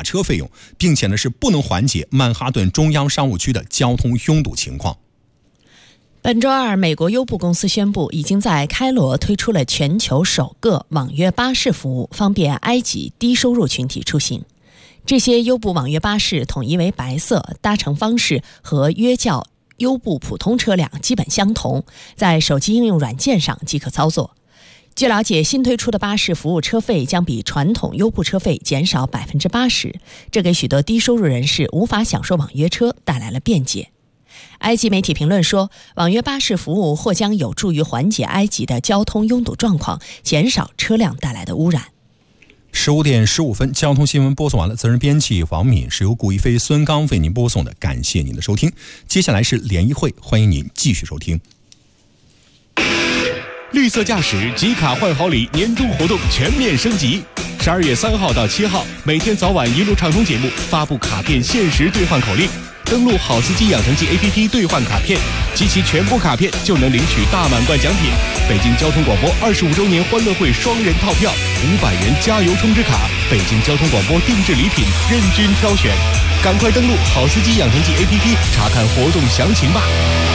车费用，并且呢是不能缓解曼哈顿中央商务区的交通拥堵情况。 本周二，美国优步公司宣布，已经在开罗推出了全球首个网约巴士服务，方便埃及低收入群体出行。这些优步网约巴士统一为白色，搭乘方式和约叫优步普通车辆基本相同，在手机应用软件上即可操作。据了解，新推出的巴士服务车费将比传统优步车费减少80%，这给许多低收入人士无法享受网约车带来了便捷。埃及媒体评论说，网约巴士服务或将有助于缓解埃及的交通拥堵状况，减少车辆带来的污染。 15点15分，交通新闻播送完了。责任编辑王敏，是由顾一飞、孙刚为您播送的。感谢您的收听。接下来是联谊会，欢迎您继续收听。 绿色驾驶集卡换好礼年度活动全面升级，12月3号到7号，每天早晚一路畅通节目发布卡片限时兑换口令。登录好司机养成记 APP 兑换卡片，集齐全部卡片就能领取大满贯奖品。北京交通广播25周年欢乐会双人套票，500元加油充值卡，北京交通广播定制礼品任君挑选。赶快登录好司机养成记 APP 查看活动详情吧。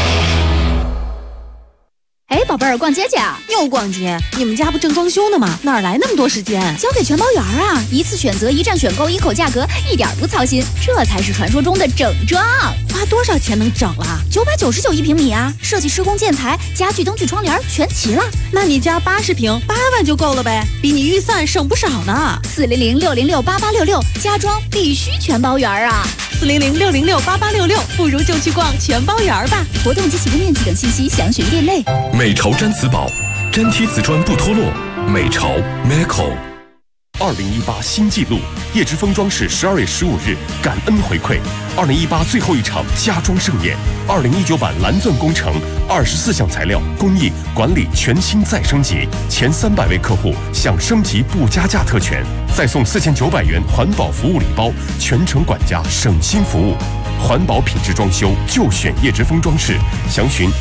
哎，宝贝儿，逛街去啊？ 又逛街？你们家不正装修呢吗？哪来那么多时间？ 交给全包园啊！一次选择，一站选购，一口价格，一点不操心，这才是传说中的整装。 花多少钱能整了 ？999一平米啊！设计、施工、建材、家具、灯具、窗帘全齐了。 那你家80平，8万就够了呗，比你预算省不少呢。 400-606-8866，家装必须全包园啊 ！400-606-8866，不如就去逛全包园吧。 活动及起步面积等信息详询店内。 美潮毡瓷宝，粘贴瓷砖不脱落。美潮 Meco。2018新纪录，叶之峰装饰12月15日感恩回馈，2018最后一场家装盛宴，2019版蓝钻工程24项材料工艺管理全新再升级，前300位客户享升级不加价特权，再送4900元环保服务礼包，全程管家省心服务。环保品质装修就选叶之峰装饰，详询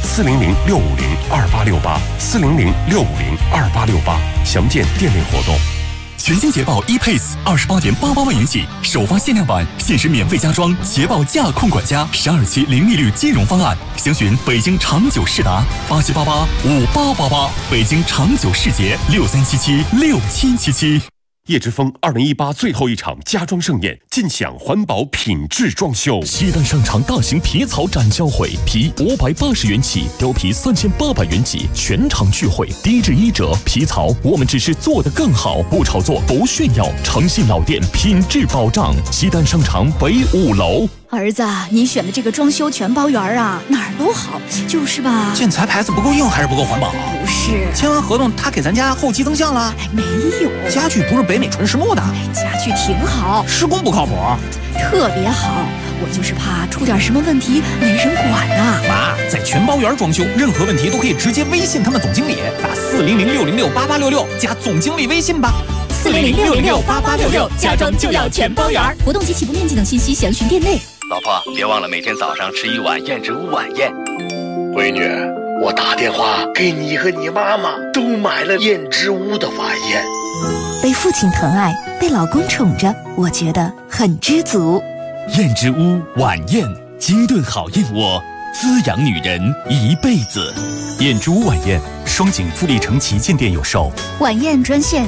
400-650-2868，400-650-2868，详见店内活动。 全新捷豹 ePace28.88万元起，首发限量版，限时免费加装捷豹驾控管家，12期零利率金融方案，详询北京长久世达87885888，北京长久世捷63776777。 叶之峰2018最后一场家装盛宴，尽享环保品质装修。 西单商场大型皮草展销会，皮580元起，貂皮3800元起，全场聚会，低至1折。皮草我们只是做得更好，不炒作，不炫耀，诚信老店，品质保障。西单商场北5楼。 儿子，你选的这个装修全包园啊，哪儿都好，就是吧， 建材牌子不够硬还是不够环保？ 不是， 签完合同他给咱家后期增项了？ 没有， 家具不是北美纯实木的， 家具挺好， 施工不靠谱， 特别好，我就是怕出点什么问题没人管呢。 妈，在全包园装修，任何问题都可以直接微信他们总经理，打400-606-8866加总经理微信吧。 400-606-8866，家装就要全包园。活动及起步面积等信息详询店内。 老婆，别忘了每天早上吃1碗燕之屋晚宴。 闺女，我打电话给你和你妈妈都买了燕之屋的晚宴。 被父亲疼爱，被老公宠着，我觉得很知足。 燕之屋晚宴，精炖好燕窝，滋养女人一辈子。燕之屋晚宴，双井富力城旗舰店有售。 晚宴专线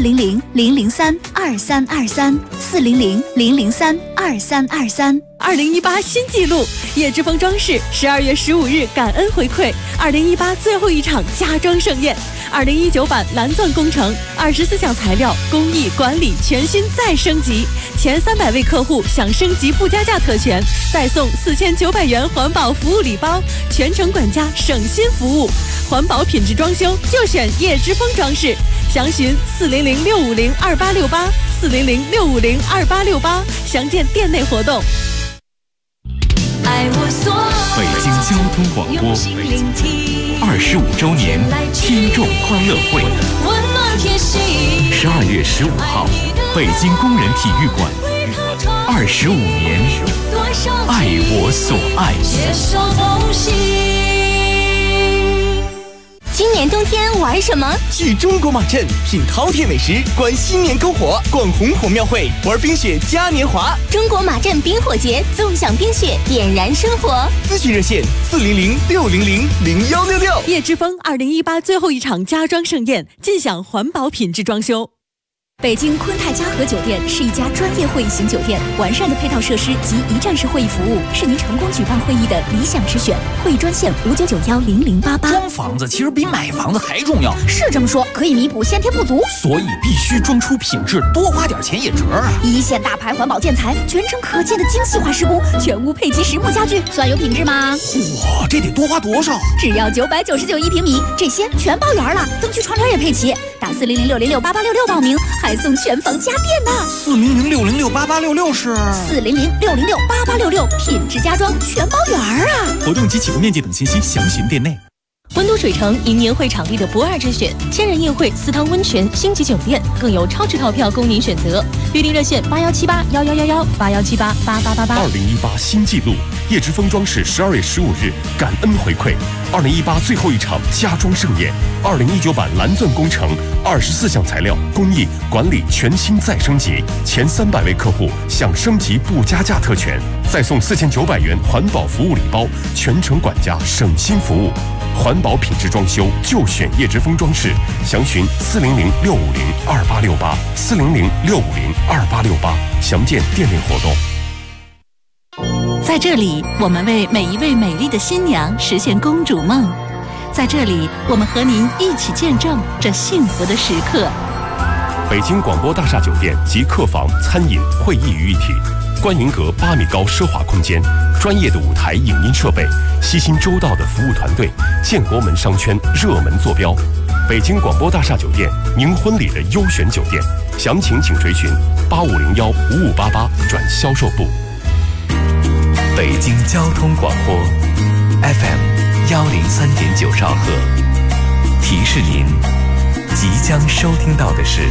400-003-2323，400-003-2323。 2018新纪录，叶之峰装饰12月15日感恩回馈，2018最后一场家装盛宴，2019版蓝钻工程24项材料工艺管理全新再升级，前300位客户享升级不加价特权，再送4900元环保服务礼包，全程管家省心服务，环保品质装修就选叶之峰装饰，详询400-650-2868，400-650-2868，详见店内活动。 北京交通广播25周年听众欢乐会，12月15号，北京工人体育馆，25年，爱我所爱。 今年冬天玩什么？ 去中国马镇品饕餮美食，观新年篝火，逛红火庙会，玩冰雪嘉年华。 中国马镇冰火节，纵享冰雪，点燃生活。 咨询热线400-600-0166。 叶之峰2018最后一场家装盛宴，尽享环保品质装修。 北京昆泰嘉禾酒店是一家专业会议型酒店，完善的配套设施及一站式会议服务是您成功举办会议的理想之选。会议专线599100088。 装房子其实比买房子还重要， 是这么说，可以弥补先天不足， 所以必须装出品质，多花点钱也值啊！ 一线大牌环保建材，全程可见的精细化施工，全屋配齐实木家具，算有品质吗？ 哇，这得多花多少？ 只要999一平米，这些全包圆了，灯具窗帘也配齐。打400-600-8866报名，还送全房家电呢。 400-600-8866是 400-600-8866，品质家装全包圆啊！ 活动及启动面积等信息详询店内。 温都水城迎年会场地的不二之选，千人宴会、4汤温泉、星级酒店，更有超值套票供您选择。预订热线81781111，8178888888。 2018新纪录，叶之峰装饰12月15日感恩回馈，2018最后一场家装盛宴，2019版蓝钻工程，24项材料、工艺、管理全新再升级，前300位客户享升级不加价特权，再送4900元环保服务礼包，全程管家省心服务。环保品质装修就选叶之峰装饰，详询400-650-2868，400-650-2868，详见店内活动。 在这里，我们为每一位美丽的新娘实现公主梦。在这里，我们和您一起见证这幸福的时刻。 北京广播大厦酒店集客房、餐饮、会议于一体，观云阁8米高奢华空间，专业的舞台影音设备，悉心周到的服务团队，建国门商圈热门坐标。北京广播大厦酒店，您婚礼的优选酒店，详情请垂询8501-5588转销售部。 北京交通广播 FM103.9兆赫，提示您即将收听到的是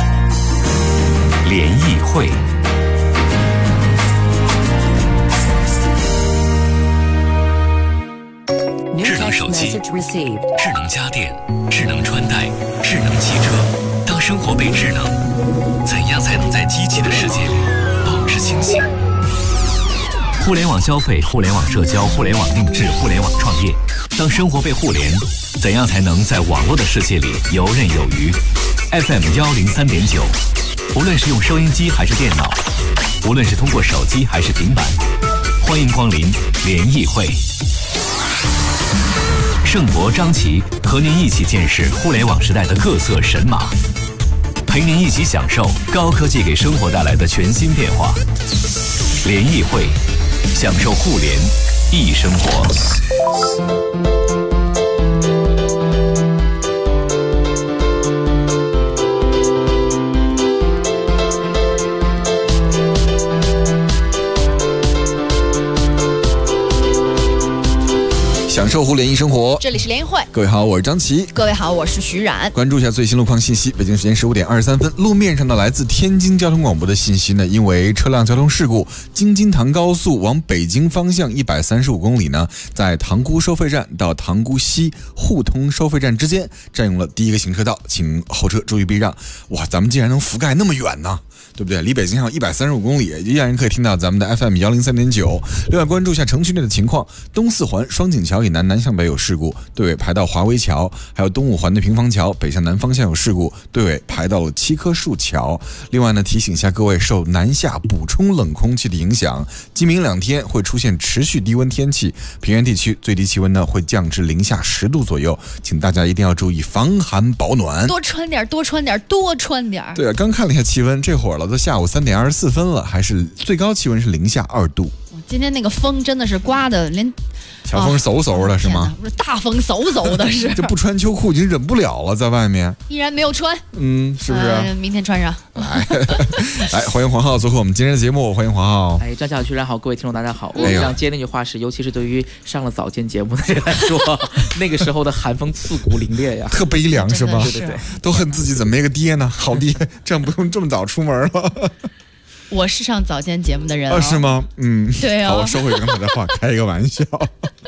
联谊会。智能手机、智能家电、智能穿戴、智能汽车。当生活被智能，怎样才能在机器的世界里保持清醒？互联网消费、互联网社交、互联网定制、互联网创业。当生活被互联，怎样才能在网络的世界里游刃有余？ FM103.9，无论是用收音机还是电脑，无论是通过手机还是平板，欢迎光临联谊会。盛博、张琪和您一起见识互联网时代的各色神马，陪您一起享受高科技给生活带来的全新变化。联谊会，享受互联易生活。 享受互联易生活， 这里是联谊会。 各位好，我是张琪。 各位好，我是徐冉。 关注一下最新路况信息。北京时间15点23分，路面上的来自天津交通广播的信息呢，因为车辆交通事故，京津塘高速往北京方向135公里呢，在塘沽收费站到塘沽西互通收费站之间占用了第一个行车道，请后车注意避让。哇，咱们竟然能覆盖那么远呢，对不对？离北京还有135公里，依然可以听到咱们的 FM103.9。另外关注一下城区内的情况，东四环双井桥以南南向北有事故，队尾排到华威桥，还有东五环的平房桥北向南方向有事故，队尾排到了7棵树桥。另外呢，提醒一下各位，受南下补充冷空气的影响，今明2天会出现持续低温天气，平原地区最低气温呢会降至零下10度左右，请大家一定要注意防寒保暖， 多穿点，多穿点，多穿点。 对啊，刚看了一下气温，这会儿了，都下午3点24分了，还是最高气温是零下2度。 今天那个风真的是刮的连小风嗖嗖的是吗？ 大风嗖嗖的是。 这不穿秋裤已经忍不了了，在外面依然没有穿。 是不是？ 明天穿上。 来，欢迎黄浩做客我们今天的节目，欢迎黄浩。 张小徐然好，各位听众大家好。我想接那句话是，尤其是对于上了早间节目的人来说，那个时候的寒风刺骨凛冽呀， 特悲凉是吗？ 对， 都恨自己怎么没个爹呢？好爹，这样不用这么早出门了。 我是上早间节目的人是吗？ 对啊。 好，我收回刚才的话，开一个玩笑。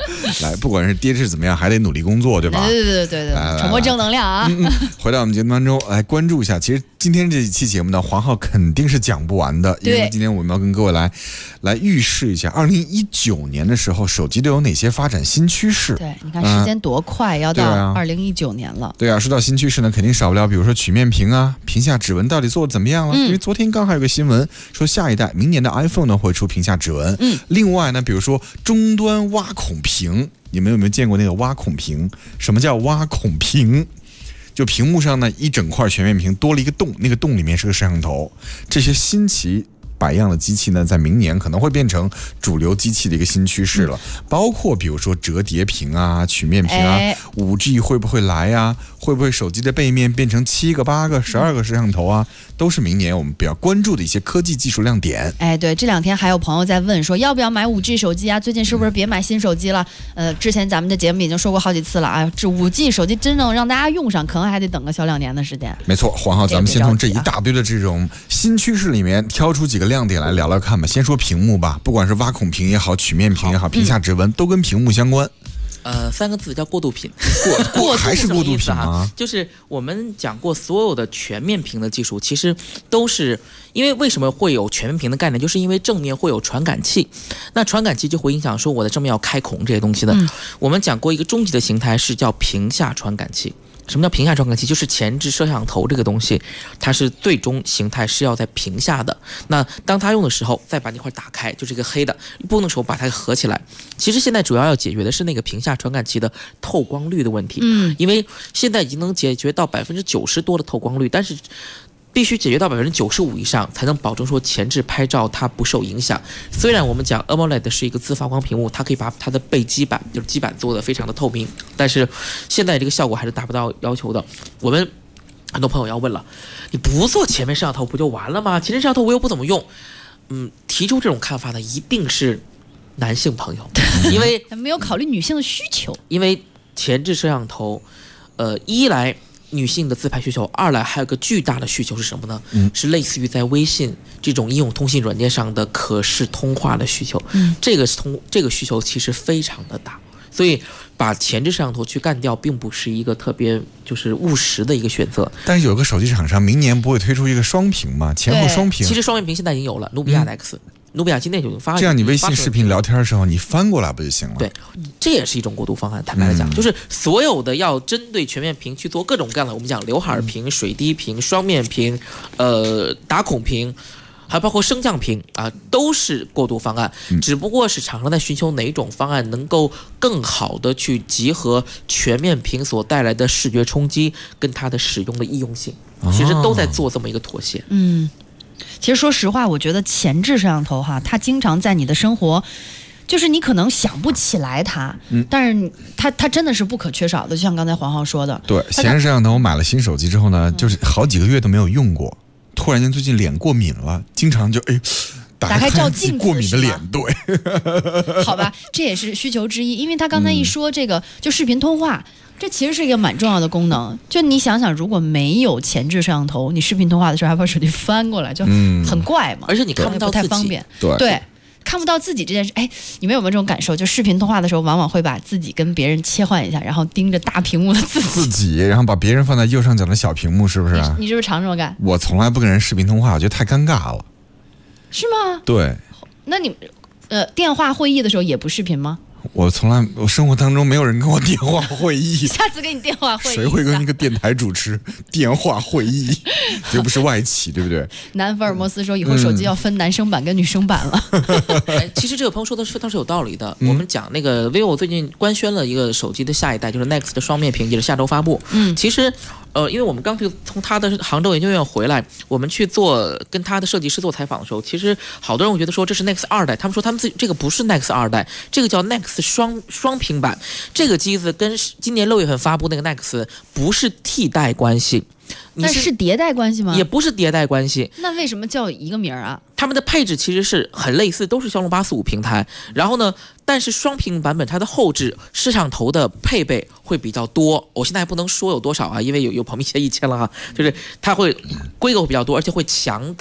来，不管是跌是怎么样，还得努力工作，对吧？ 对，传播正能量啊！ 回到我们节目当中来关注一下，其实今天这一期节目呢，黄浩肯定是讲不完的，因为今天我们要跟各位来预示一下2019年的时候，手机都有哪些发展新趋势。 对，你看时间多快，要到2019年了。 对啊，说到新趋势呢，肯定少不了，比如说曲面屏啊，屏下指纹到底做得怎么样了？因为昨天刚还有个新闻说，下一代明年的 iPhone 呢会出屏下指纹。另外呢，比如说终端挖孔屏，你们有没有见过那个挖孔屏？什么叫挖孔屏？就屏幕上呢一整块全面屏多了一个洞，那个洞里面是个摄像头。这些新奇百样的机器呢，在明年可能会变成主流机器的一个新趋势了。包括比如说折叠屏啊、曲面屏啊、5G 会不会来啊？会不会手机的背面变成7个、8个、12个摄像头啊？都是明年我们比较关注的一些科技技术亮点。 对，这2天还有朋友在问说，要不要买5G 手机啊？最近是不是别买新手机了？之前咱们的节目已经说过好几次了啊，这5G 手机真正让大家用上，可能还得等个小2年的时间。 没错，黄浩，咱们先从这一大堆的这种新趋势里面挑出几个亮点来聊聊看吧。先说屏幕吧，不管是挖孔屏也好，曲面屏也好，屏下指纹都跟屏幕相关。 3个字叫过渡品， 还是过渡品吗？ 就是我们讲过，所有的全面屏的技术，其实都是因为为什么会有全面屏的概念，就是因为正面会有传感器，那传感器就会影响说我的正面要开孔这些东西的。我们讲过一个终极的形态是叫屏下传感器。 什么叫屏下传感器？就是前置摄像头这个东西，它是最终形态是要在屏下的。那当它用的时候，再把那块打开，就是一个黑的，不能说把它合起来。其实现在主要要解决的是那个屏下传感器的透光率的问题。因为现在已经能解决到90%多的透光率，但是 必须解决到95%以上，才能保证说前置拍照它不受影响。虽然我们讲 AMOLED 是一个自发光屏幕，它可以把它的背基板就是基板做得非常的透明，但是现在这个效果还是达不到要求的。我们很多朋友要问了，你不做前面摄像头不就完了吗？前置摄像头我又不怎么用。提出这种看法的一定是男性朋友，因为没有考虑女性的需求。 因为前置摄像头，一来 女性的自拍需求，二来还有个巨大的需求是什么呢？是类似于在微信这种应用通信软件上的可视通话的需求。这个需求其实非常的大，所以把前置摄像头去干掉，并不是一个特别就是务实的一个选择。 但是有个手机厂商明年不会推出一个双屏吗？前后双屏？ 其实双面屏现在已经有了，努比亚的 X。 努比亚今天就已经发， 这样你微信视频聊天的时候，你翻过来不就行了？ 对，这也是一种过渡方案。坦白来讲，就是所有的要针对全面屏去做各种各样的，我们讲刘海屏、水滴屏、双面屏、打孔屏，还包括升降屏啊，都是过渡方案。只不过是厂商在寻求哪种方案能够更好的去集合全面屏所带来的视觉冲击跟它的使用的易用性，其实都在做这么一个妥协。 其实说实话，我觉得前置摄像头哈，它经常在你的生活，就是你可能想不起来它，但是它真的是不可缺少的，就像刚才黄浩说的。 对，前置摄像头我买了新手机之后呢，就是好几个月都没有用过，突然间最近脸过敏了，经常就打开照镜子过敏的脸，对。 好吧，这也是需求之一，因为他刚才一说这个就视频通话。 这其实是一个蛮重要的功能，就你想想，如果没有前置摄像头，你视频通话的时候还把手机翻过来，就很怪嘛。 而且你看不到不太方便，对，看不到自己这件事。你们有没有这种感受？就视频通话的时候，往往会把自己跟别人切换一下，然后盯着大屏幕的自己， 然后把别人放在右上角的小屏幕，是不是？ 你是不是常这么干？ 我从来不跟人视频通话，我觉得太尴尬了。 是吗？ 对。 那你电话会议的时候也不视频吗？ 我生活当中没有人跟我电话会议， 下次给你电话会议， 谁会跟一个电台主持电话会议？这不是外企，对不对？ 南福尔摩斯说以后手机要分男生版跟女生版了。 其实这个朋友说的是倒是有道理的。我们讲那个 vivo 最近官宣了一个手机的下一代，就是 Nex 的双面屏，也是下周发布。其实。 因为我们刚从他的杭州研究院回来，我们去跟他的设计师做采访的时候，其实好多人会觉得说这是 Nex 2代，他们说他们这个不是 Nex 2代，这个叫 Nex 双屏版，这个机子跟今年6月份发布那个 Nex 不是替代关系。 但是迭代关系吗？ 也不是迭代关系。 那为什么叫一个名啊？ 他们的配置其实是很类似，都是骁龙845平台。然后呢，但是双屏版本它的后置摄像头的配备会比较多。我现在还不能说有多少啊，因为有保密协议签了哈。就是它会规格比较多，而且会强打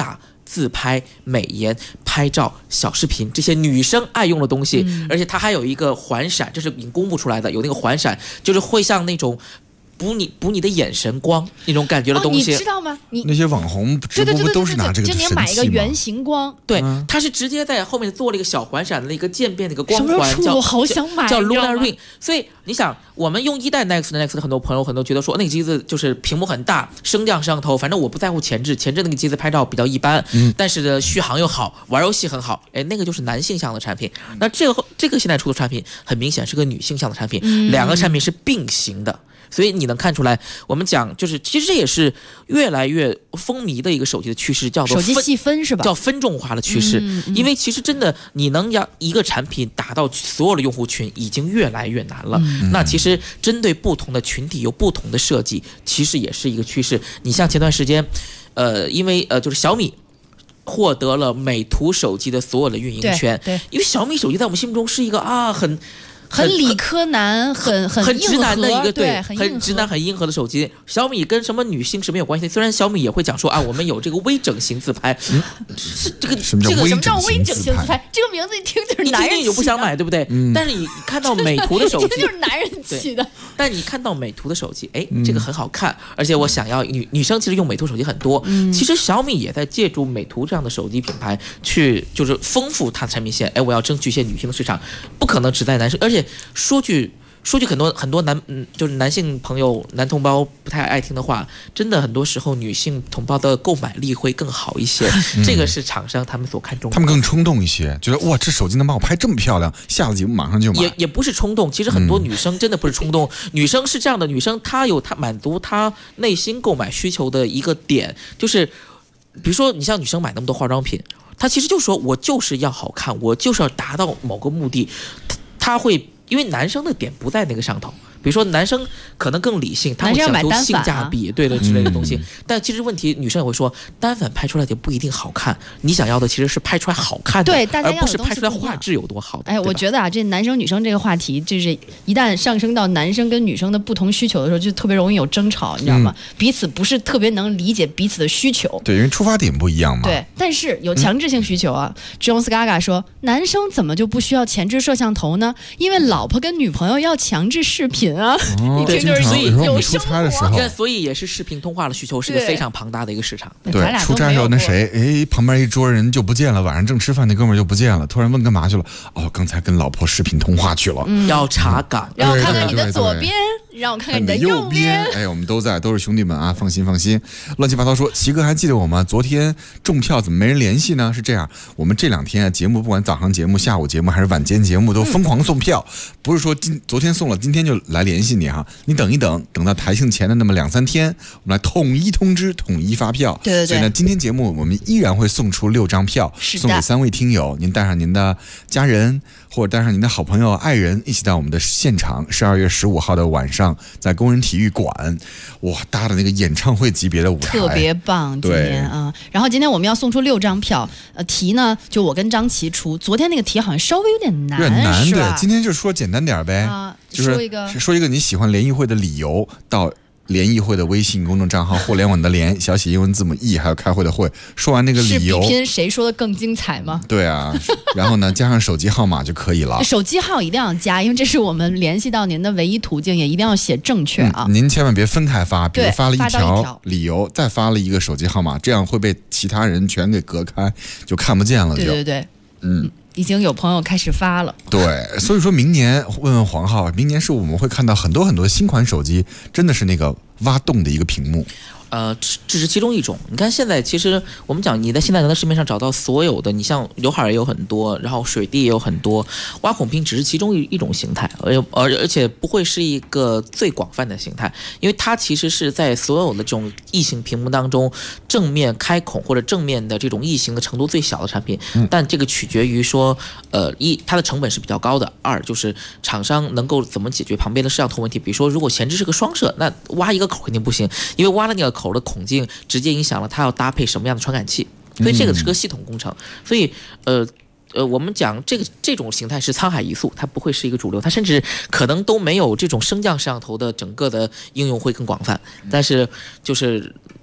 自拍、美颜、拍照、小视频这些女生爱用的东西，而且它还有一个环闪，这是已经公布出来的，有那个环闪，就是会像那种补你的眼神光那种感觉的东西， 你知道吗？ 那些网红直播不都是拿这个神器吗？ 就你买一个圆形光， 对，它是直接在后面做了一个小环闪的一个渐变的一个光环， 我好想买， 叫 Lunar Ring。所以你想，我们用一代 Nex 的很多朋友觉得说那个机子就是屏幕很大，升降摄像头，反正我不在乎前置那个机子拍照比较一般，但是呢续航又好，玩游戏很好，那个就是男性向的产品。那这个现在出的产品很明显是个女性向的产品，两个产品是并行的。所以你能看出来，我们讲就是其实这也是越来越风靡的一个手机的趋势，叫做手机细分是吧？ 叫分众化的趋势。因为其实真的你能让一个产品打到所有的用户群已经越来越难了。那其实针对不同的群体有不同的设计，其实也是一个趋势。你像前段时间，因为就是小米获得了美图手机的所有的运营权， 对， 因为小米手机在我们心目中是一个很理科男，很直男的一个对， 很直男很硬核的手机。小米跟什么女性是没有关系的，虽然小米也会讲说我们有这个微整形自拍，是这个什么叫微整形自拍？ 这个名字一听就是男人起的， 你就不想买，对不对？但是你看到美图的手机， 就是男人起的。 但你看到美图的手机，这个很好看，而且我想要女生其实用美图手机很多，其实小米也在借助美图这样的手机品牌去就是丰富它的产品线。我要争取一些女性的市场，不可能只在男生，而且说句很多就是男性朋友男同胞不太爱听的话，真的很多时候女性同胞的购买力会更好一些，这个是厂商他们所看重的， 他们更冲动一些，觉得哇这手机能把我拍这么漂亮，下了节目马上就买。 也不是冲动，其实很多女生真的不是冲动，女生是这样的，女生她有她满足她内心购买需求的一个点，就是比如说你像女生买那么多化妆品，她其实就说我就是要好看，我就是要达到某个目的，她会因为男生的点不在那个上头，比如说男生可能更理性，他会想出性价比，对的之类的东西。但其实问题，女生也会说，单反拍出来就不一定好看。你想要的其实是拍出来好看的， 对，大家而不是拍出来画质有多好的。 我觉得这男生女生这个话题，就是一旦上升到男生跟女生的不同需求的时候，就特别容易有争吵，你知道吗？彼此不是特别能理解彼此的需求。 对，因为出发点不一样嘛。 对，但是有强制性需求啊。Jones Gaga 说，男生怎么就不需要前置摄像头呢？因为老婆跟女朋友要强制视频啊。 对， 所以有出差的时候， 所以也是视频通话的需求是个非常庞大的一个市场。 对，出差的时候那谁，旁边一桌人就不见了，晚上正吃饭那哥们儿就不见了，突然问干嘛去了？刚才跟老婆视频通话去了， 要查岗， 让我看看你的左边。让我看看你的右边。 我们都在，都是兄弟们啊，放心放心。乱七八糟说，齐哥还记得我吗？昨天中票怎么没人联系呢？是这样，我们这2天啊，节目不管早上节目、下午节目还是晚间节目，都疯狂送票，不是说昨天送了，今天就来联系你哈。你等一等，等到台庆前的那么2-3天，我们来统一通知、统一发票。 对。 所以呢，今天节目我们依然会送出6张票，送给3位听友。您带上您的家人，或者带上您的好朋友、爱人，一起到我们的现场，12月15号的晚上，在工人体育馆，哇，搭的那个演唱会级别的舞台， 特别棒。今天啊，然后今天我们要送出6张票，题呢就我跟张琪出。昨天那个题好像稍微有点难，是吧？ 对，今天就说简单点呗，就是说一个你喜欢联谊会的理由到。联谊会的微信公众账号，互联网的联，小写英文字母 E， 还有开会的会。说完那个理由， 是比拼谁说的更精彩吗？ 对啊，然后呢，加上手机号码就可以了。 手机号一定要加，因为这是我们联系到您的唯一途径，也一定要写正确啊。 您千万别分开发，比如发了一条理由，再发了一个手机号码，这样会被其他人全给隔开，就看不见了。 对，已经有朋友开始发了。 对，所以说明年问问黄浩，明年是我们会看到很多新款手机，真的是那个挖洞的一个屏幕。 这是其中一种。你看现在其实我们讲，你在现在能在市面上找到所有的，你像刘海也有很多，然后水滴也有很多，挖孔屏只是其中一种形态，而且不会是一个最广泛的形态，因为它其实是在所有的这种异形屏幕当中，正面开孔或者正面的这种异形的程度最小的产品。但这个取决于说，它的成本是比较高的；2就是厂商能够怎么解决旁边的摄像头问题。比如说，如果前置是个双摄，那挖一个口肯定不行，因为挖了那个口的孔径直接影响了它要搭配什么样的传感器，所以这个是个系统工程。所以我们讲这种形态是沧海一粟，它不会是一个主流，它甚至可能都没有这种升降摄像头的整个的应用会更广泛。但是就是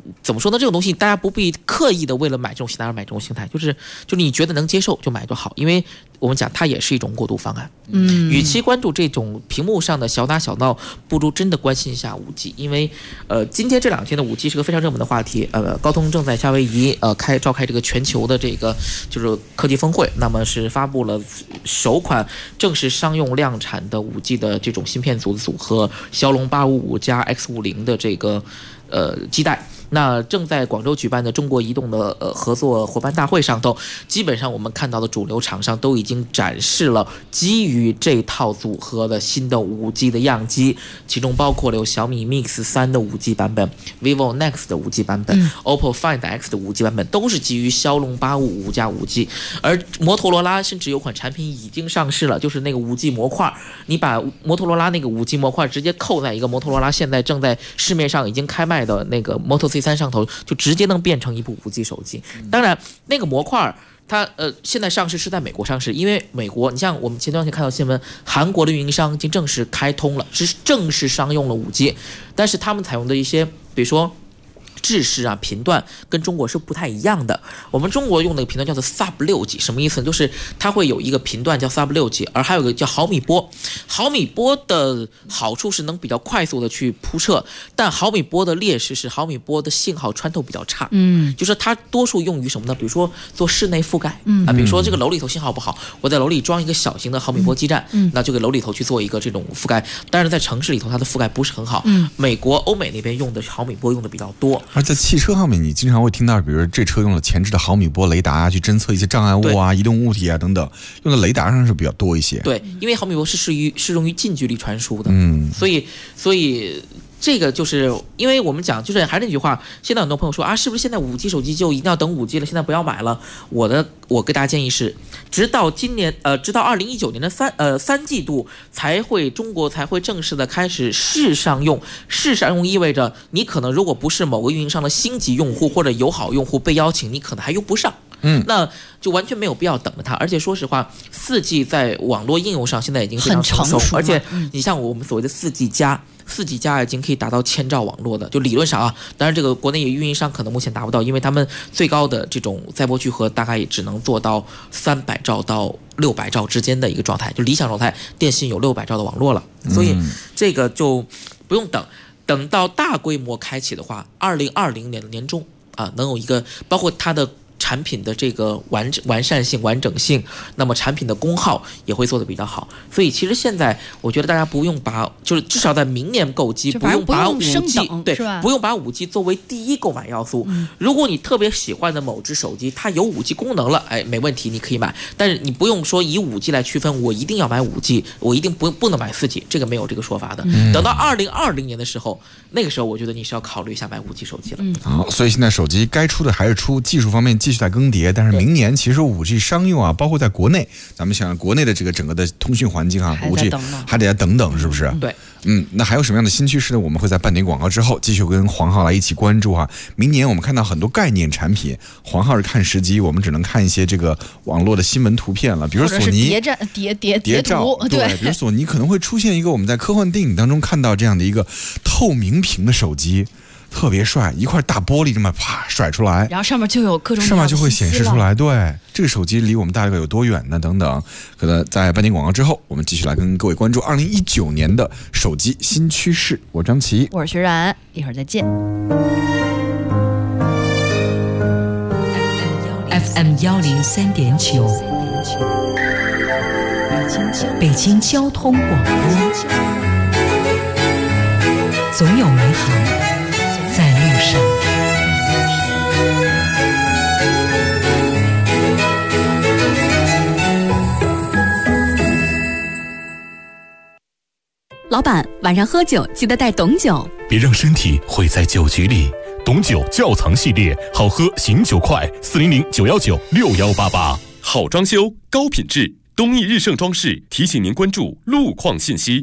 怎么说呢？这种东西大家不必刻意的为了买这种形态而买这种形态，就是你觉得能接受就买就好，因为我们讲它也是一种过渡方案。与其关注这种屏幕上的小打小闹，不如真的关心一下5G，因为今天这2天的5G是个非常热门的话题。高通正在夏威夷召开这个全球的这个就是科技峰会，那么是发布了首款正式商用量产的5G 的这种芯片组合，骁龙855加 X50的这个基带。那正在广州举办的中国移动的合作伙伴大会上头，基本上我们看到的主流厂商都已经展示了基于这套组合的新的5G 的样机，其中包括了有小米 Mix 3的5G 版本、vivo Nex 的5G 版本、OPPO Find X 的5G 版本，都是基于骁龙855加5G。而摩托罗拉甚至有款产品已经上市了，就是那个5G 模块，你把摩托罗拉那个5G 模块直接扣在一个摩托罗拉现在正在市面上已经开卖的那个 Moto C3 上头，就直接能变成一部5G 手机。当然那个模块它现在上市是在美国上市，因为美国你像我们前段时间看到新闻，韩国的运营商已经正式开通了，是正式商用了5G，但是他们采用的一些比如说制式啊频段跟中国是不太一样的。我们中国用的频段叫做 Sub 6G， 什么意思呢？就是它会有一个频段叫 Sub 6G， 而还有一个叫毫米波。毫米波的好处是能比较快速的去铺设，但毫米波的劣势是毫米波的信号穿透比较差。就是它多数用于什么呢？比如说做室内覆盖比如说这个楼里头信号不好，我在楼里装一个小型的毫米波基站，那就给楼里头去做一个这种覆盖。但是在城市里头它的覆盖不是很好。美国、欧美那边用的毫米波用的比较多。 而在汽车方面，你经常会听到，比如说这车用了前置的毫米波雷达去侦测一些障碍物啊、移动物体啊等等，用的雷达上是比较多一些。 对，因为毫米波是适用于近距离传输的，所以这个就是因为我们讲，就是还是那句话，现在很多朋友说啊，是不是现在5G 手机就一定要等5G 了？现在不要买了。我给大家建议是，直到2019年的三季度中国才会正式的开始试商用。试商用意味着你可能如果不是某个运营商的星级用户或者友好用户被邀请，你可能还用不上。那就完全没有必要等着它。而且说实话，4G 在网络应用上现在已经非常成熟，而且你像我们所谓的4G加已经可以达到1000兆网络的，就理论上啊，当然这个国内运营商可能目前达不到，因为他们最高的这种载波聚合大概也只能做到300兆到600兆之间的一个状态，就理想状态，电信有600兆的网络了，所以这个就不用等到大规模开启的话，2020年的年中能有一个包括它的产品的这个完善性、完整性，那么产品的功耗也会做得比较好。所以其实现在我觉得大家不用就是至少在明年购机，不用把5G 对，不用把5G 作为第一购买要素。如果你特别喜欢的某只手机它有5G 功能了，没问题，你可以买。但是你不用说以5G 来区分，我一定要买5G，我一定不能买4G，这个没有这个说法的。等到2020年的时候，那个时候我觉得你是要考虑一下买5G 手机了。 好，所以现在手机该出的还是出，技术方面继续在更迭，但是明年其实5G 商用包括在国内，咱们想国内的这个整个的通讯环境5G 还得等等，是不是？ 对。 那还有什么样的新趋势呢？我们会在半点广告之后继续跟黄浩来一起关注明年我们看到很多概念产品，黄浩是看时机，我们只能看一些这个网络的新闻图片了，比如索尼谍照，对，比如索尼可能会出现一个我们在科幻电影当中看到这样的一个透明屏的手机。特别帅，一块大玻璃这么啪甩出来， 然后上面就有各种上面就会显示出来，对，这个手机离我们大概有多远呢？等等，可能在半点广告之后，我们继续来跟各位关注2019年的手机新趋势。我张琪， 我是徐然，一会儿再见。 FM 103.9，北京交通广播，总有美好在路上。 老板，晚上喝酒记得带董酒， 别让身体毁在酒局里。董酒窖藏系列，好喝醒酒快，400-919-6188。 好装修，高品质，东益日盛装饰提醒您关注路况信息。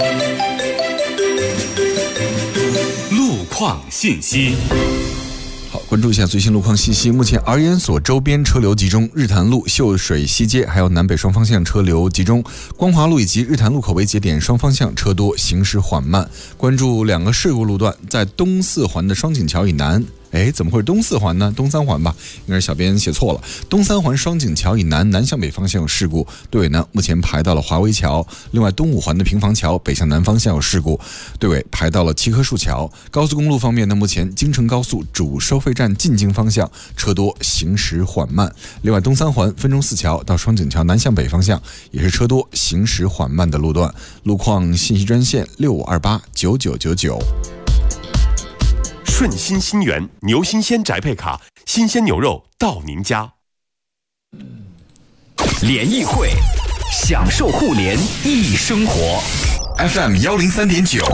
路况信息。 好，关注一下最新路况信息。目前儿研所周边车流集中，日坛路、秀水西街还有南北双方向车流集中，光华路以及日坛路口为节点双方向车多，行驶缓慢。关注2个事故路段，在东四环的双井桥以南。怎么会是东四环呢？东三环吧，应该是小编写错了。东三环双井桥以南南向北方向有事故，队尾呢目前排到了华威桥。另外东五环的平房桥北向南方向有事故，队尾排到了七棵树桥。高速公路方面呢，目前京承高速主收费站进京方向车多，行驶缓慢。另外东三环分钟寺桥到双井桥南向北方向也是车多，行驶缓慢的路段。路况信息专线65289999。 顺心新源牛新鲜宅配卡，新鲜牛肉到您家。 联谊会，享受互联易生活。 FM 103.9。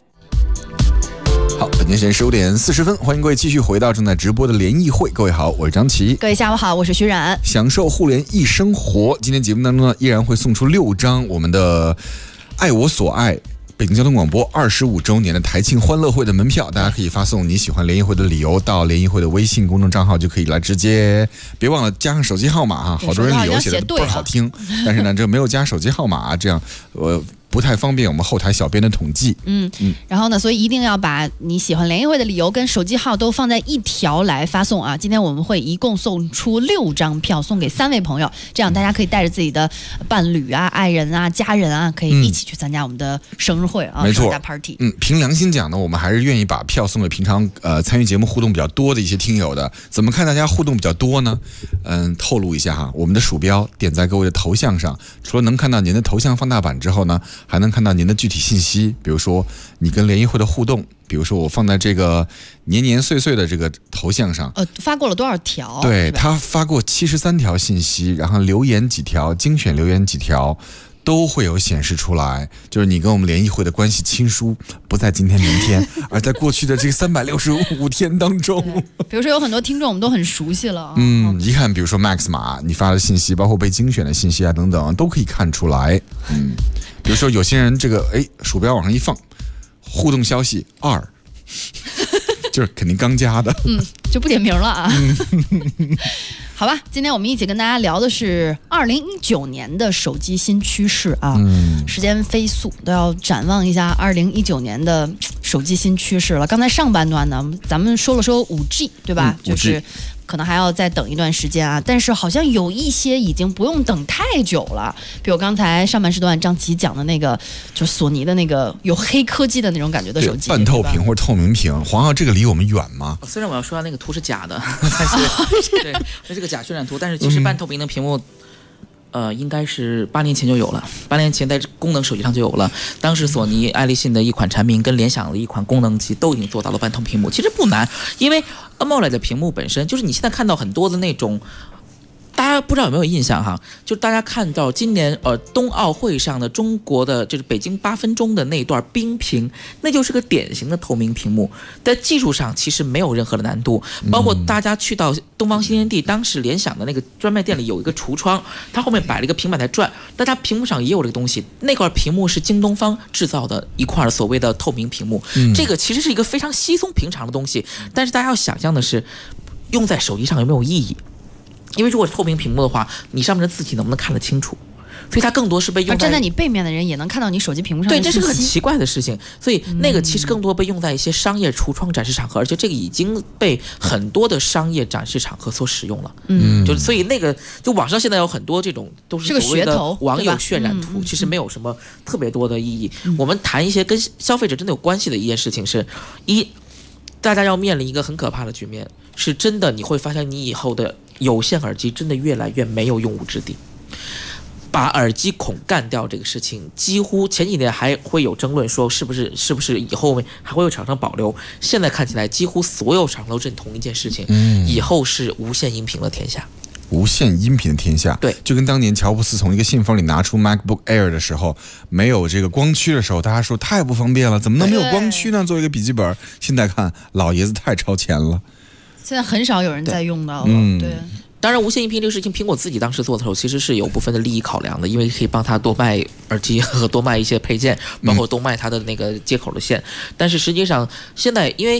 好，本节时间15点40分，欢迎各位继续回到正在直播的联谊会。各位好，我是张琪。 各位下午好，我是徐冉。 享受互联易生活，今天节目当中呢，依然会送出6张我们的爱我所爱北京交通广播25周年的台庆欢乐会的门票，大家可以发送你喜欢联谊会的理由到联谊会的微信公众账号，就可以来直接，别忘了加上手机号码啊！好多人理由写的不是好听，但是呢，这没有加手机号码，这样不太方便我们后台小编的统计。 然后呢，所以一定要把你喜欢联谊会的理由跟手机号都放在一条来发送啊！今天我们会一共送出6张票，送给3位朋友，这样大家可以带着自己的伴侣啊、爱人啊、家人啊，可以一起去参加我们的生日会啊， 没错， 大 party。 凭良心讲呢，我们还是愿意把票送给平常参与节目互动比较多的一些听友的。怎么看大家互动比较多呢？透露一下哈，我们的鼠标点在各位的头像上，除了能看到您的头像放大版之后呢，还能看到您的具体信息，比如说你跟联谊会的互动，比如说我放在这个年年岁岁的这个头像上， 发过了多少条？ 对，他发过73条信息，然后留言几条，精选留言几条，都会有显示出来，就是你跟我们联谊会的关系亲疏，不在今天明天，而在过去的这个365天当中。 比如说有很多听众我们都很熟悉了， 一看，比如说 Max 马你发的信息，包括被精选的信息啊等等，都可以看出来。比如说有些人这个鼠标往上一放，互动消息2，就是肯定刚加的， 就不点名了啊。好吧，今天我们一起跟大家聊的是2019年的手机新趋势啊。时间飞速，都要展望一下2019年的手机新趋势了。刚才上半段呢，咱们说了说 5G， 对吧？就是可能还要再等一段时间啊，但是好像有一些已经不用等太久了，比如刚才上半时段张琪讲的那个，就是索尼的那个有黑科技的那种感觉的手机， 半透屏或者透明屏。黄浩，这个离我们远吗？ 虽然我要说那个图是假的，但是对，这是个假渲染图，但是其实半透屏的屏幕。应该是8年前就有了，8年前在功能手机上就有了。当时索尼、爱立信的一款产品跟联想的一款功能机都已经做到了半透屏幕，其实不难，因为 AMOLED 的屏幕本身就是你现在看到很多的那种。大家不知道有没有印象哈？就大家看到今年冬奥会上的中国的就是北京8分钟的那段冰屏，那就是个典型的透明屏幕，在技术上其实没有任何的难度。包括大家去到东方新天地，当时联想的那个专卖店里有一个橱窗，它后面摆了一个平板在转，但它屏幕上也有这个东西。那块屏幕是京东方制造的一块所谓的透明屏幕，这个其实是一个非常稀松平常的东西，但是大家要想象的是，用在手机上有没有意义？因为如果是透明屏幕的话，你上面的字体能不能看得清楚？所以它更多是被用在站在你背面的人也能看到你手机屏幕上的信息。 对，这是个很奇怪的事情。所以那个其实更多被用在一些商业橱窗展示场合，而且这个已经被很多的商业展示场合所使用了。就所以那个就网上现在有很多这种都是所谓的网友渲染图，其实没有什么特别多的意义。我们谈一些跟消费者真的有关系的一件事情是：大家要面临一个很可怕的局面，是真的你会发现你以后的有线耳机真的越来越没有用武之地。把耳机孔干掉这个事情，几乎前几年还会有争论，说是不是以后还会有厂商保留。现在看起来，几乎所有厂商都认同一件事情：以后是无线音频的天下。 无线音频的天下， 对， 就跟当年乔布斯从一个信封里拿出 MacBook Air 的时候，没有这个光驱的时候，大家说太不方便了，怎么能没有光驱呢？作为一个笔记本，现在看老爷子太超前了。 现在很少有人在用到了，对。 当然，无线音频这个事情，苹果自己当时做的时候，其实是有部分的利益考量的，因为可以帮他多卖耳机和多卖一些配件，包括多卖他的那个接口的线。但是实际上，现在因为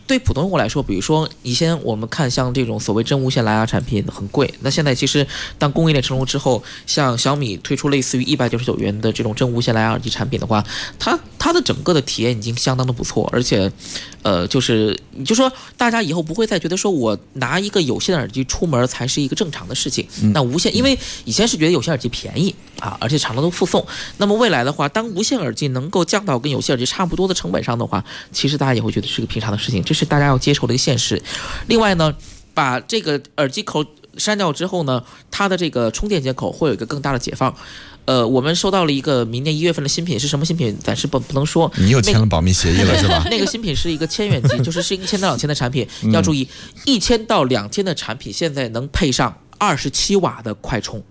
对普通用户来说，比如说以前我们看像这种所谓真无线蓝牙产品很贵，那现在其实当供应链成熟之后，像小米推出类似于199元的这种真无线蓝牙耳机产品的话，它的整个的体验已经相当的不错，而且就是你就说大家以后不会再觉得说我拿一个有线耳机出门才是一个正常的事情。那无线，因为以前是觉得有线耳机便宜啊，而且厂商都附送。那么未来的话，当无线耳机能够降到跟有线耳机差不多的成本上的话，其实大家也会觉得是个平常的事情，这是大家要接受的一个现实。另外呢，把这个耳机口删掉之后呢，它的这个充电接口会有一个更大的解放。我们收到了一个明年1月份的新品，是什么新品暂时不能说。 你又签了保密协议了是吧？ 那个新品是一个千元机，就是1000到2000的产品。要注意，1000到2000的产品现在能配上27瓦的快充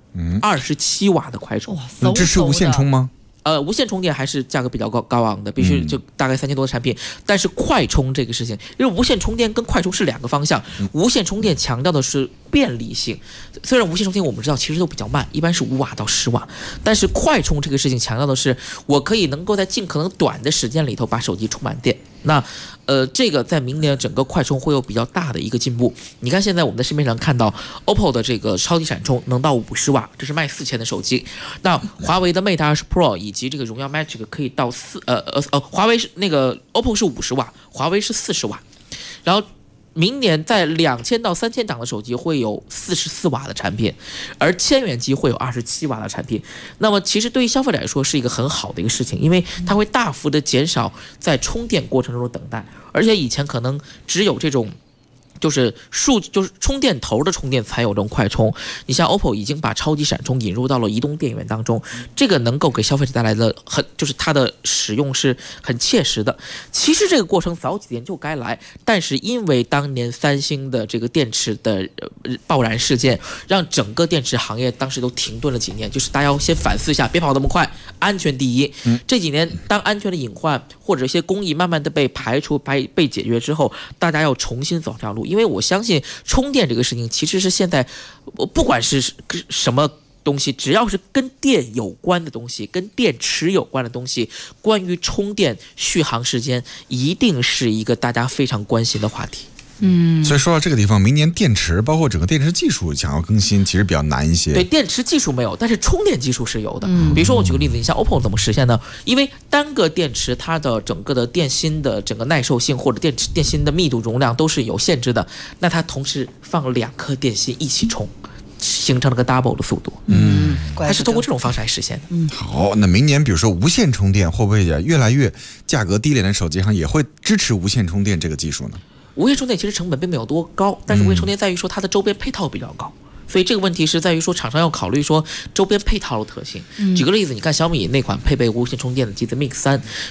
，27瓦的快充。 支持无线充吗？ 无线充电还是价格比较高昂的，必须就大概3000多的产品。但是快充这个事情，因为无线充电跟快充是两个方向。无线充电强调的是便利性，虽然无线充电我们知道其实都比较慢，一般是5瓦到10瓦，但是快充这个事情强调的是我可以能够在尽可能短的时间里头把手机充满电。那这个在明年整个快充会有比较大的一个进步。你看现在我们在市面上看到 OPPO 的这个超级闪充能到50瓦，这是卖4000的手机。那华为的 Mate 20 Pro 以及这个荣耀 Magic 可以到华为是那个 OPPO 是50瓦，华为是40瓦。然后明年在2000到3000档的手机会有44瓦的产品，而千元机会有27瓦的产品。那么其实对于消费者来说是一个很好的一个事情，因为它会大幅的减少在充电过程中的等待，而且以前可能只有这种就是充电头的充电才有这种快充。你像 OPPO 已经把超级闪充引入到了移动电源当中，这个能够给消费者带来的就是它的使用是很切实的。其实这个过程早几年就该来，但是因为当年三星的这个电池的爆燃事件，让整个电池行业当时都停顿了几年，就是大家要先反思一下，别跑那么快，安全第一。这几年当安全的隐患或者一些工艺慢慢的被排除被解决之后，大家要重新走这条路。因为我相信充电这个事情其实是现在不管是什么东西，只要是跟电有关的东西，跟电池有关的东西，关于充电续航时间一定是一个大家非常关心的话题。 所以说到这个地方，明年电池包括整个电池技术想要更新，其实比较难一些。 对，电池技术没有，但是充电技术是有的。比如说我举个例子，你像 OPPO 怎么实现呢？因为单个电池它的整个的电芯的整个耐受性或者电芯的密度容量都是有限制的，那它同时放2颗电芯一起充，形成了个 double 的速度。它是通过这种方式来实现的。 好，那明年比如说无线充电会不会也越来越价格低廉的手机上也会支持无线充电这个技术呢？ 无线充电其实成本并没有多高，但是无线充电在于说它的周边配套比较高，所以这个问题是在于说厂商要考虑说周边配套的特性。举个例子，你看小米那款配备无线充电的机子 Mix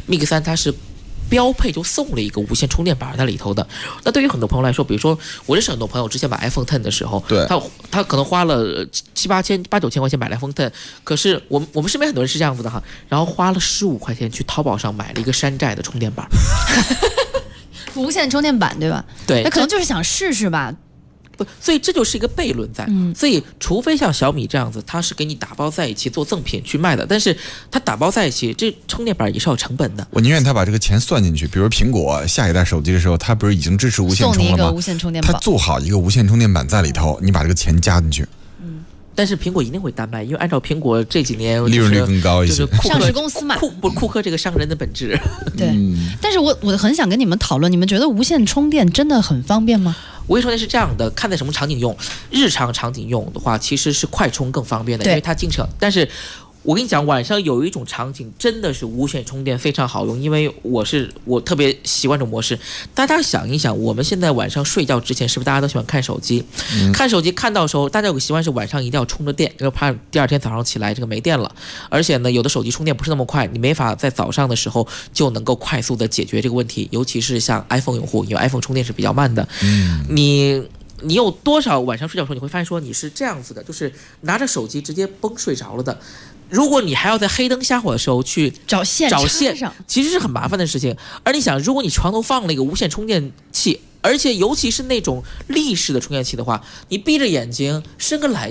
3它是标配就送了一个无线充电板在里头的。那对于很多朋友来说，比如说我认识很多朋友之前买 iPhone X 的时候，他可能花了7-8千、8-9千块钱买了 iPhone X， 可是我们身边很多人是这样子的哈，然后花了15块钱去淘宝上买了一个山寨的充电板。 无线充电板对吧？ 对， 那可能就是想试试吧。 所以这就是一个悖论在。所以除非像小米这样子，它是给你打包在一起做赠品去卖的，但是它打包在一起，这充电板也是要成本的。 我宁愿他把这个钱算进去。比如苹果下一代手机的时候，它不是已经支持无线充了吗？ 送你一个无线充电宝， 它做好一个无线充电板在里头，你把这个钱加进去。 但是苹果一定会单卖，因为按照苹果这几年利润率更高一些， 就是上市公司嘛， 库克这个商人的本质。 对，但是我很想跟你们讨论，你们觉得无线充电真的很方便吗？ 无线充电是这样的，看在什么场景用。日常场景用的话，其实是快充更方便的，因为它经常。但是我跟你讲，晚上有一种场景真的是无线充电非常好用，因为我特别习惯这种模式。大家想一想，我们现在晚上睡觉之前，是不是大家都喜欢看手机？看手机看到的时候，大家有个习惯是晚上一定要充着电，因为怕第二天早上起来这个没电了。而且呢，有的手机充电不是那么快，你没法在早上的时候就能够快速的解决这个问题。尤其是像 iPhone 用户，因为 iPhone 充电是比较慢的。你有多少晚上睡觉的时候，你会发现说你是这样子的，就是拿着手机直接崩睡着了的。如果你还要在黑灯瞎火的时候去找线， 其实是很麻烦的事情。而你想，如果你床头放了一个无线充电器，而且尤其是那种立式的充电器的话，你闭着眼睛伸个懒腰，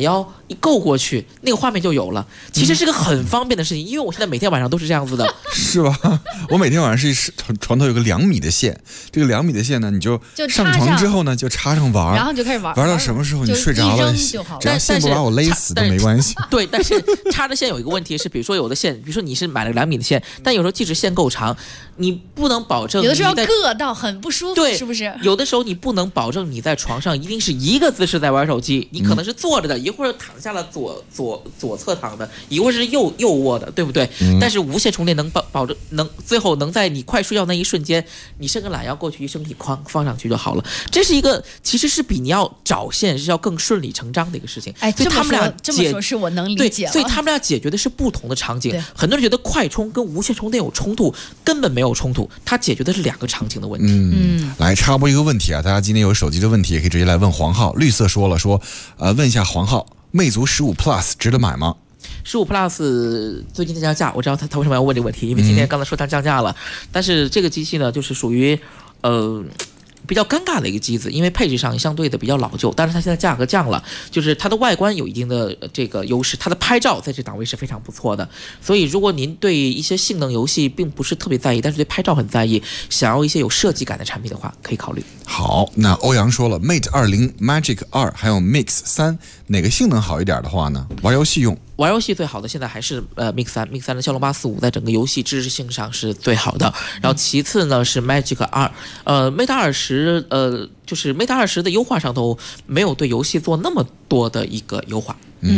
一够过去，那个画面就有了。其实是个很方便的事情，因为我现在每天晚上都是这样子的。 是吧？我每天晚上是床头有个2米的线，这个2米的线呢，你就上床之后呢就插上玩， 然后就开始玩到什么时候你睡着了，只要线不把我勒死都没关系。 对，但是插着线有一个问题是，比如说有的线，比如说你是买了2米的线，但有时候即使线够长，你不能保证有的时候硌到很不舒服， 对， 是不是？ 有的时候你不能保证你在床上一定是一个姿势在玩手机，你可能是坐着的，一会儿躺下了左侧躺的，一会儿是右卧的，对不对？但是无线充电能保证最后能在你快睡觉那一瞬间，你伸个懒腰过去，一身体哐放上去就好了。这是一个其实是比你要找线是要更顺理成章的一个事情。 哎， 所以他们俩这么说是我能理解了。 所以他们俩解决的是不同的场景。很多人觉得快充跟无线充电有冲突，根本没有冲突，它解决的是2个场景的问题。 来插播一个问题啊，大家今天有手机的问题也可以直接来问黄浩。绿色说了问一下黄浩，魅族15 Plus 值得买吗 ？15 Plus 最近在降价，我知道他为什么要问这个问题，因为今天刚才说它降价了，但是这个机器呢，就是属于比较尴尬的一个机子，因为配置上相对的比较老旧，但是它现在价格降了，就是它的外观有一定的这个优势，它的拍照在这档位是非常不错的。所以如果您对一些性能游戏并不是特别在意，但是对拍照很在意，想要一些有设计感的产品的话，可以考虑。 好，那欧阳说了 Mate 20、Magic 2还有 Mix 3，哪个性能好一点的话呢？玩游戏用。 玩游戏最好的现在还是Mix 3的骁龙845在整个游戏支持性上是最好的，然后其次呢是 Magic 2，Mate 20就是Mate 20的优化上都没有对游戏做那么多的一个优化。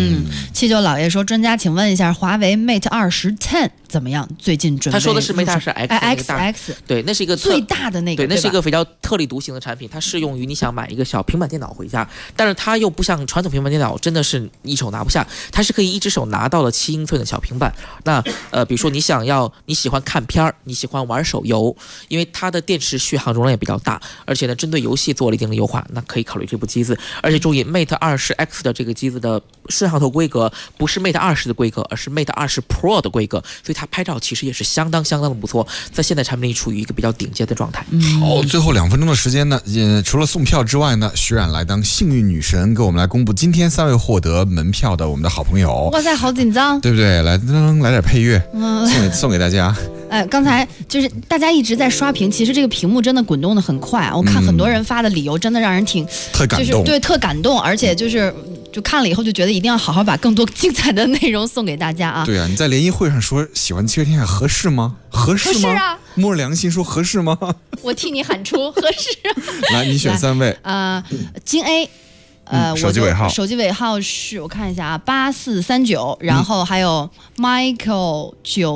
79老爷说，专家请问一下，华为 Mate 20 10怎么样？最近准备他说的是 Mate 20 XX， 对，那是一个最大的那个， 对，那是一个比较特立独行的产品，它适用于你想买一个小平板电脑回家，但是它又不像传统平板电脑真的是一手拿不下，它是可以一只手拿到了7英寸的小平板。那比如说你喜欢看片儿，你喜欢玩手游，因为它的电池续航容量也比较大，而且呢针对游戏做了一定的优化，那可以考虑这部机子。而且注意 Mate 20X 的这个机子的摄像头规格不是 Mate 20的规格，而是 Mate 20 Pro 的规格，所以它拍照其实也是相当的不错，在现在产品里处于一个比较顶尖的状态。 好，最后2分钟的时间呢，除了送票之外呢，徐冉来当幸运女神，给我们来公布今天3位获得门票的我们的好朋友。 哇塞，好紧张， 对不对？来点配乐，送给大家。 刚才就是大家一直在刷屏，其实这个屏幕真的滚动的很快，我看很多人发的理由真的让人挺特感动， 就是对特感动，而且就看了以后就觉得一定要好好把更多精彩的内容送给大家啊！ 对啊，你在联谊会上说喜欢七月天海合适吗？合适吗？ 啊， 摸着良心说合适吗？ 我替你喊出合适。 来，你选3位。 金 A。 手机尾号是我看一下啊，8439，然后还有 Michael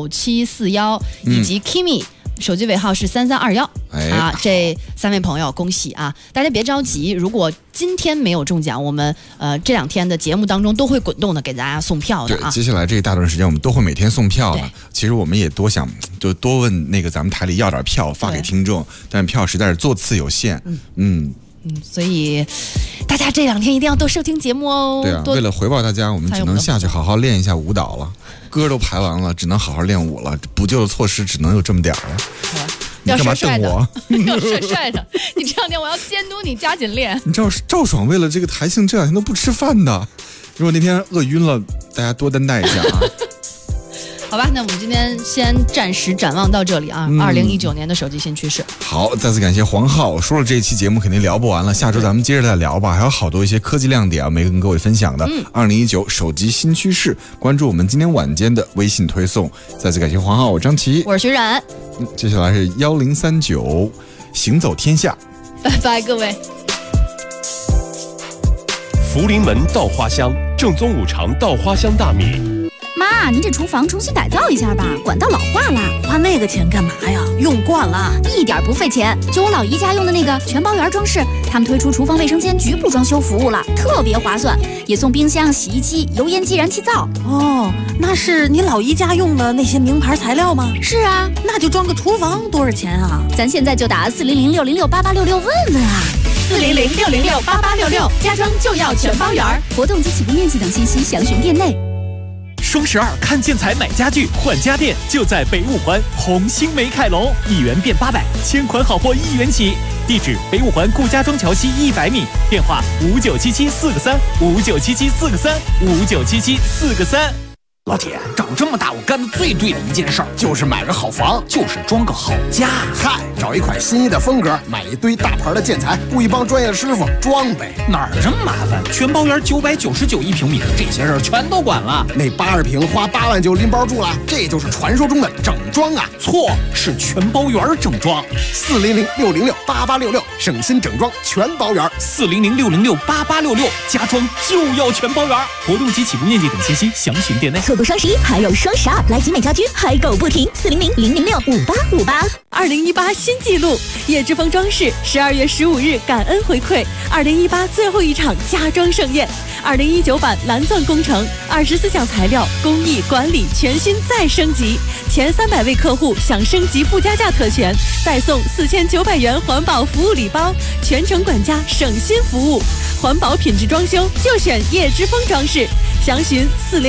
9741以及 Kimi。手机尾号是3321这3位朋友恭喜啊！大家别着急，如果今天没有中奖，我们这2天的节目当中都会滚动的给大家送票的啊。 对，接下来这一大段时间我们都会每天送票的。其实我们也多想就多问那个咱们台里要点票发给听众，但票实在是座次有限。 所以大家这2天一定要多收听节目哦。 对啊，为了回报大家，我们只能下去好好练一下舞蹈了。歌都排完了，只能好好练舞了。补救的措施只能有这么点儿了。你干嘛瞪我？ 要帅的！你这2天我要监督你，加紧练。 你知道赵爽为了这个台庆这2天都不吃饭的，如果那天饿晕了，大家多担待一下啊。 好吧，那我们今天先暂时展望到这里啊。2019年的手机新趋势。 好，再次感谢黄浩。说了这一期节目肯定聊不完了，下周咱们接着再聊吧，还有好多一些科技亮点啊，没跟各位分享的。2019手机新趋势，关注我们今天晚间的微信推送。再次感谢黄浩，我张琪， 我是徐冉。 接下来是1039，行走天下。 拜拜，各位。 福临门稻花香，正宗5常稻花香大米。 妈，您这厨房重新改造一下吧，管道老化了。 花那个钱干嘛呀？用惯了， 一点不费钱。就我老姨家用的那个全包圆装饰，他们推出厨房卫生间局部装修服务了，特别划算，也送冰箱、洗衣机、油烟机、燃气灶。 哦，那是你老姨家用的那些名牌材料吗？ 是啊， 那就装个厨房多少钱啊？ 咱现在就打400-606-8866问问啊。 400-606-8866，家装就要全包圆。 活动及起步面积等信息详询店内。 双12看建材买家具换家电，就在北5环红星美凯龙，1元变800，千款好货1元起。 地址北五环顾家庄桥西100米，电话5977-4个3，5977-4个3，5977-4个3。 老铁，长这么大我干的最对的一件事儿就是买个好房，就是装个好家。 嗨，找一款心仪的风格，买一堆大牌的建材，雇一帮专业的师傅装呗。 哪儿这么麻烦？全包圆999一平米，这些事儿全都管了。 那80平花8万就拎包住了，这就是传说中的整装啊！ 错，是全包圆整装。 400-606-8866，省心整装全包圆。 400-606-8866，家装就要全包圆。 活动及起步面积等信息详询店内。 错过双11还有双12，来集美家居嗨购不停，400-006-5858。 2018新纪录，叶之峰装饰12月15日感恩回馈2018最后一场家装盛宴，2019版蓝钻工程，24项材料工艺管理全新再升级，前300位客户享升级不加价特权，再送4900元环保服务礼包，全程管家省心服务，环保品质装修就选叶之峰装饰，详询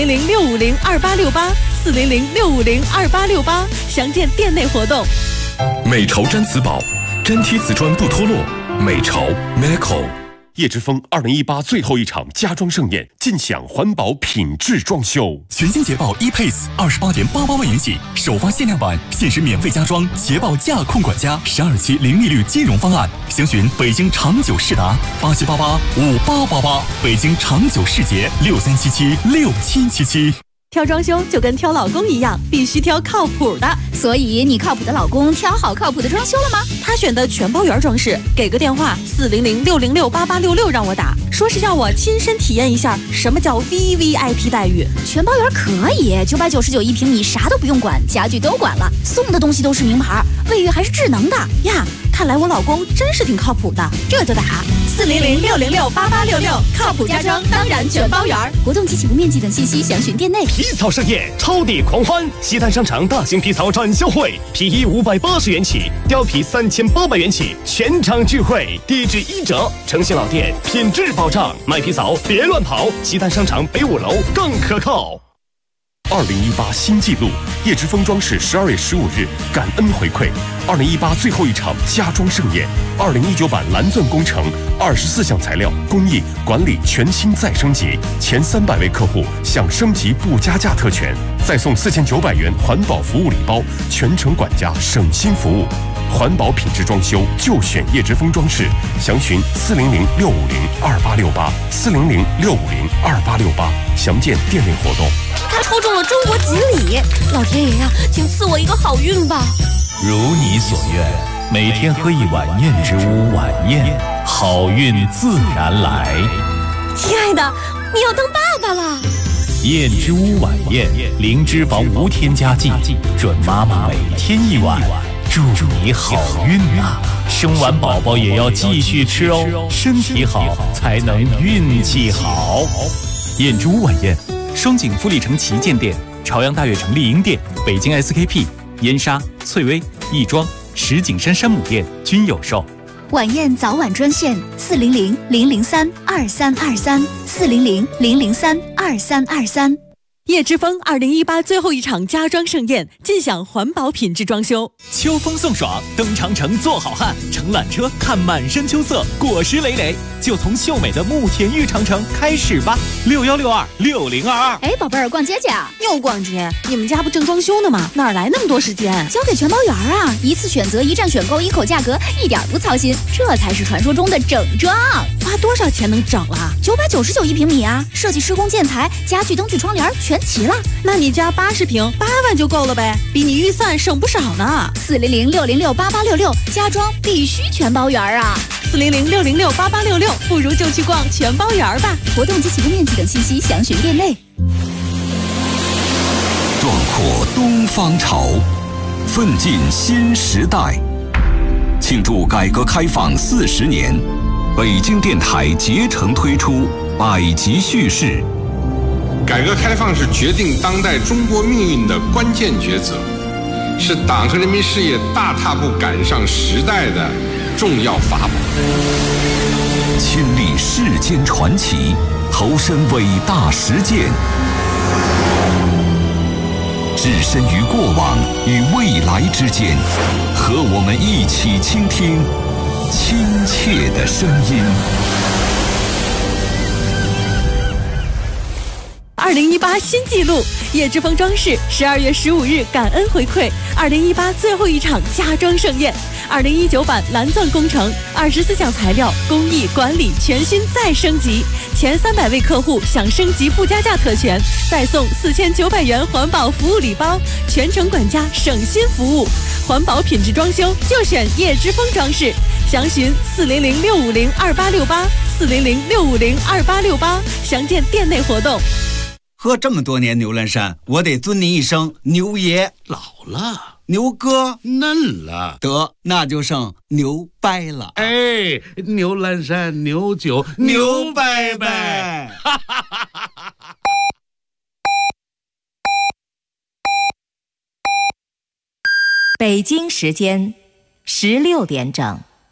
400-650-2868，400-650-2868，详见店内活动。 美潮毡瓷宝，真铁瓷砖不脱落。美潮 Meco。叶之峰2018最后一场家装盛宴，尽享环保品质装修。 全新捷豹 ePace 28.88万元起，首发限量版，限时免费加装捷豹驾控管家，12期零利率金融方案，详询北京长久世达87885888，北京长久世捷63776777。 挑装修就跟挑老公一样，必须挑靠谱的。 所以你靠谱的老公挑好靠谱的装修了吗？ 他选的全包圆装饰，给个电话400-606-8866让我打，说是要我亲身体验一下什么叫 VVIP 待遇。 全包圆可以，999一平米，啥都不用管，家具都管了，送的东西都是名牌，卫浴还是智能的呀。看来我老公真是挺靠谱的，这就打400-606-8866，靠谱家装当然全包圆。 活动及起步面积等信息详询店内。 皮草盛宴，超抵狂欢！西单商场大型皮草展销会，皮衣580元起，貂皮3800元起，全场聚会，地址1折，诚信老店，品质保障，买皮草别乱跑，西单商场北5楼更可靠。 2018新纪录，叶之峰装饰12月15日感恩回馈2018最后一场家装盛宴，2019版蓝钻工程，24项材料工艺管理全新再升级，前300位客户享升级不加价特权，再送4900元环保服务礼包，全程管家省心服务。环保品质装修就选叶之峰装饰，详询400-650-2868，400-650-2868，详见店内活动。 他抽中了中国锦鲤，老天爷呀，请赐我一个好运吧！ 如你所愿，每天喝一碗燕之屋晚宴，好运自然来。 亲爱的，你要当爸爸了！ 燕之屋晚宴，零脂肪无添加剂，准妈妈每天一碗，祝你好运啊！生完宝宝也要继续吃哦，身体好才能运气好。 燕之屋晚宴，双井富力城旗舰店、朝阳大悦城丽婴店、北京 SKP、燕莎、翠微、亦庄、石景山山姆店均有售。 晚宴早晚专线400-003-2323，400-003-2323。 叶之峰2018最后一场家装盛宴，尽享环保品质装修。 秋风送爽，登长城做好汉，乘缆车看满山秋色，果实累累，就从秀美的慕田峪长城开始吧。6162-6022。 哎，宝贝儿，逛街去啊？ 又逛街？你们家不正装修呢吗？哪来那么多时间？ 交给全包圆啊！一次选择，一站选购，一口价格，一点不操心，这才是传说中的整装。 花多少钱能整啊 ？999一平米啊！设计、施工、建材、家具、灯具、窗帘全齐了。 那你家80平8万就够了呗，比你预算省不少呢。 400-606-8866，家装必须全包圆啊 ！400-606-8866，不如就去逛全包圆吧。 活动及起步面积等信息详询店内。 壮阔东方潮，奋进新时代。庆祝改革开放40年，北京电台竭诚推出百集叙事。 改革开放是决定当代中国命运的关键抉择，是党和人民事业大踏步赶上时代的重要法宝。 亲历世间传奇，投身伟大实践，置身于过往与未来之间，和我们一起倾听亲切的声音。 2018新纪录，叶之峰装饰12月15日感恩回馈2018最后一场家装盛宴，2019版蓝钻工程24项材料工艺管理全新再升级，前300位客户享升级不加价特权，再送4900元环保服务礼包，全程管家省心服务，环保品质装修就选叶之峰装饰，详询400-650-2868，400-650-2868，详见店内活动。 喝这么多年牛栏山，我得尊您一声牛爷。 老了， 牛哥嫩了， 得那就剩牛掰了。 哎，牛栏山牛酒牛掰掰。 北京时间16点整。